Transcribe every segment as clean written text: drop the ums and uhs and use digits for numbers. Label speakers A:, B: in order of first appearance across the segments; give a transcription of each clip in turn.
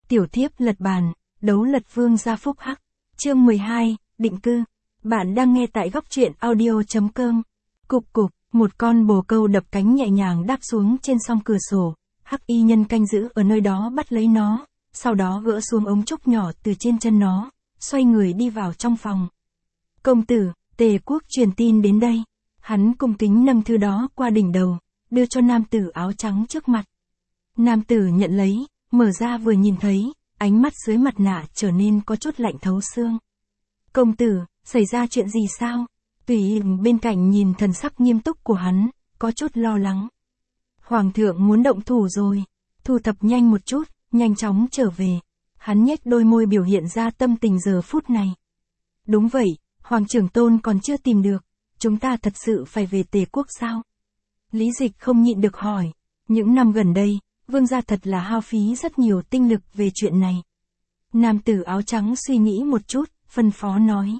A: Tiểu thiếp lật bàn, đấu lật vương gia phúc hắc. Chương 12, định cư. Bạn đang nghe tại góc truyện audio.com. Cục cục, một con bồ câu đập cánh nhẹ nhàng đáp xuống trên song cửa sổ. Hắc y nhân canh giữ ở nơi đó bắt lấy nó, sau đó gỡ xuống ống trúc nhỏ từ trên chân nó, xoay người đi vào trong phòng. Công tử, Tề Quốc truyền tin đến đây. Hắn cung kính nâng thư đó qua đỉnh đầu, đưa cho nam tử áo trắng trước mặt. Nam tử nhận lấy, mở ra vừa nhìn thấy, ánh mắt dưới mặt nạ trở nên có chút lạnh thấu xương. Công tử, xảy ra chuyện gì sao? Tùy bên cạnh nhìn thần sắc nghiêm túc của hắn, có chút lo lắng. Hoàng thượng muốn động thủ rồi, thu thập nhanh một chút, nhanh chóng trở về. Hắn nhếch đôi môi biểu hiện ra tâm tình giờ phút này. Đúng vậy, Hoàng trưởng tôn còn chưa tìm được, chúng ta thật sự phải về Tề Quốc sao? Lý Dịch không nhịn được hỏi, những năm gần đây, vương gia thật là hao phí rất nhiều tinh lực về chuyện này. Nam tử áo trắng suy nghĩ một chút, phân phó nói.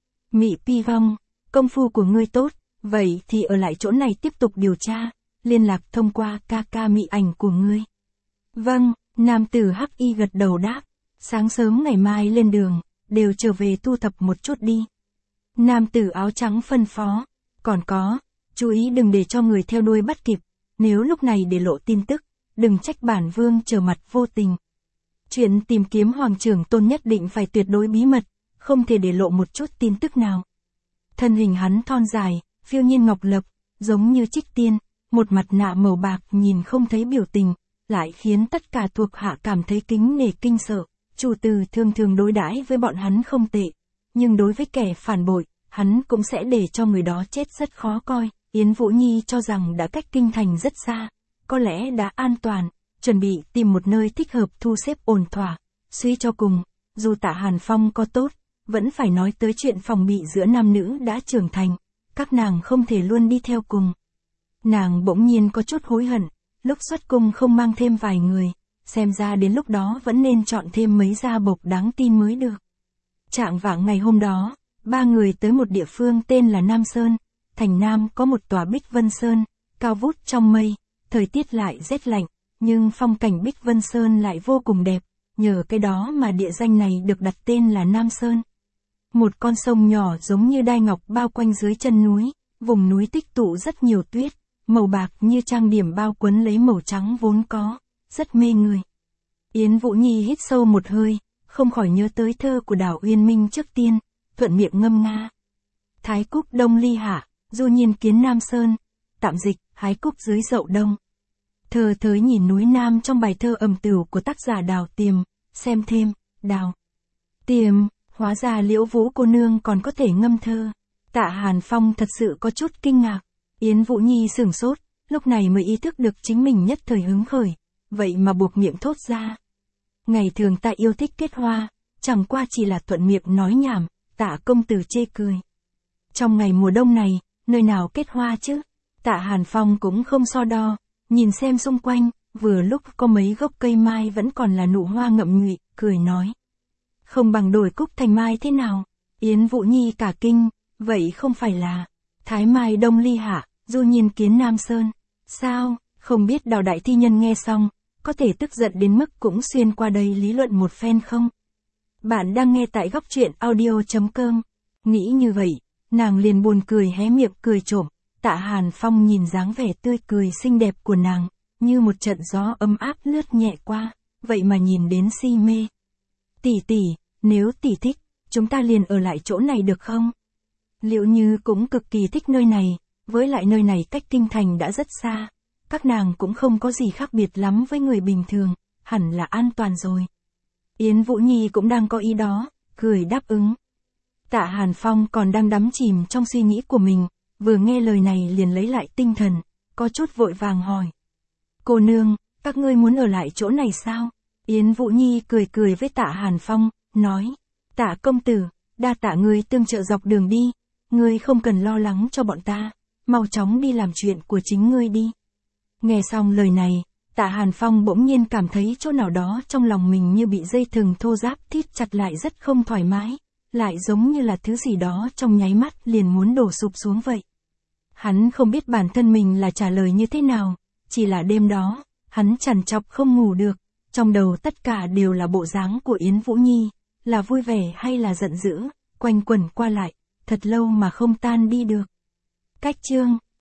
A: Mị Pi Vong, công phu của ngươi tốt, vậy thì ở lại chỗ này tiếp tục điều tra, liên lạc thông qua ca ca mị ảnh của ngươi. Vâng, nam tử hắc y gật đầu đáp, sáng sớm ngày mai lên đường, đều trở về thu thập một chút đi. Nam tử áo trắng phân phó, còn có, chú ý đừng để cho người theo đuôi bắt kịp, nếu lúc này để lộ tin tức, đừng trách bản vương trở mặt vô tình. Chuyện tìm kiếm hoàng trưởng tôn nhất định phải tuyệt đối bí mật, không thể để lộ một chút tin tức nào. Thân hình hắn thon dài, phiêu nhiên ngọc lập, giống như trích tiên, một mặt nạ màu bạc nhìn không thấy biểu tình, lại khiến tất cả thuộc hạ cảm thấy kính nể kinh sợ. Chủ tử thường thường đối đãi với bọn hắn không tệ, nhưng đối với kẻ phản bội, hắn cũng sẽ để cho người đó chết rất khó coi. Yến Vũ Nhi cho rằng đã cách kinh thành rất xa, có lẽ đã an toàn, chuẩn bị tìm một nơi thích hợp thu xếp ổn thỏa. Suy cho cùng, dù Tạ Hàn Phong có tốt, vẫn phải nói tới chuyện phòng bị giữa nam nữ đã trưởng thành, các nàng không thể luôn đi theo cùng. Nàng bỗng nhiên có chút hối hận, lúc xuất cung không mang thêm vài người, xem ra đến lúc đó vẫn nên chọn thêm mấy gia bộc đáng tin mới được. Trạng vạng ngày hôm đó, ba người tới một địa phương tên là Nam Sơn. Thành Nam có một tòa Bích Vân Sơn, cao vút trong mây, thời tiết lại rét lạnh, nhưng phong cảnh Bích Vân Sơn lại vô cùng đẹp, nhờ cái đó mà địa danh này được đặt tên là Nam Sơn. Một con sông nhỏ giống như đai ngọc bao quanh dưới chân núi, vùng núi tích tụ rất nhiều tuyết, màu bạc như trang điểm bao quấn lấy màu trắng vốn có, rất mê người. Yến Vũ Nhi hít sâu một hơi, không khỏi nhớ tới thơ của Đào Uyên Minh trước tiên, thuận miệng ngâm nga. Thái cúc đông ly hạ, du nhiên kiến Nam Sơn, tạm dịch, hái cúc dưới dậu đông. Thơ thới nhìn núi Nam trong bài thơ ầm tửu của tác giả Đào Tiềm, xem thêm, Đào Tiềm, hóa ra Liễu Vũ cô nương còn có thể ngâm thơ. Tạ Hàn Phong thật sự có chút kinh ngạc, Yến Vũ Nhi sửng sốt, lúc này mới ý thức được chính mình nhất thời hứng khởi, vậy mà buộc miệng thốt ra. Ngày thường ta yêu thích kết hoa, chẳng qua chỉ là thuận miệng nói nhảm, Tạ công tử chê cười. Trong ngày mùa đông này, nơi nào kết hoa chứ? Tạ Hàn Phong cũng không so đo, nhìn xem xung quanh, vừa lúc có mấy gốc cây mai vẫn còn là nụ hoa ngậm ngụy, cười nói. Không bằng đổi cúc thành mai thế nào? Yến Vũ Nhi cả kinh, vậy không phải là Thái Mai Đông Ly Hạ, du nhiên kiến Nam Sơn. Sao, không biết Đào đại thi nhân nghe xong, có thể tức giận đến mức cũng xuyên qua đây lý luận một phen không? Bạn đang nghe tại góc truyện audio.com. Nghĩ như vậy, nàng liền buồn cười hé miệng cười trộm. Tạ Hàn Phong nhìn dáng vẻ tươi cười xinh đẹp của nàng, như một trận gió ấm áp lướt nhẹ qua, vậy mà nhìn đến si mê. Tỷ tỷ, nếu tỷ thích, chúng ta liền ở lại chỗ này được không? Liệu Như cũng cực kỳ thích nơi này, với lại nơi này cách kinh thành đã rất xa, các nàng cũng không có gì khác biệt lắm với người bình thường, hẳn là an toàn rồi. Yến Vũ Nhi cũng đang có ý đó, cười đáp ứng. Tạ Hàn Phong còn đang đắm chìm trong suy nghĩ của mình, vừa nghe lời này liền lấy lại tinh thần, có chút vội vàng hỏi. Cô nương, các ngươi muốn ở lại chỗ này sao? Yến Vũ Nhi cười cười với Tạ Hàn Phong, nói. Tạ công tử, đa tạ ngươi tương trợ dọc đường đi, ngươi không cần lo lắng cho bọn ta, mau chóng đi làm chuyện của chính ngươi đi. Nghe xong lời này, Tạ Hàn Phong bỗng nhiên cảm thấy chỗ nào đó trong lòng mình như bị dây thừng thô ráp thít chặt lại rất không thoải mái, lại giống như là thứ gì đó trong nháy mắt liền muốn đổ sụp xuống vậy. Hắn không biết bản thân mình là trả lời như thế nào, chỉ là đêm đó, hắn trằn trọc không ngủ được, Trong đầu tất cả đều là bộ dáng của Yến Vũ Nhi, là vui vẻ hay là giận dữ, quanh quẩn qua lại, thật lâu mà không tan đi được. Cách chương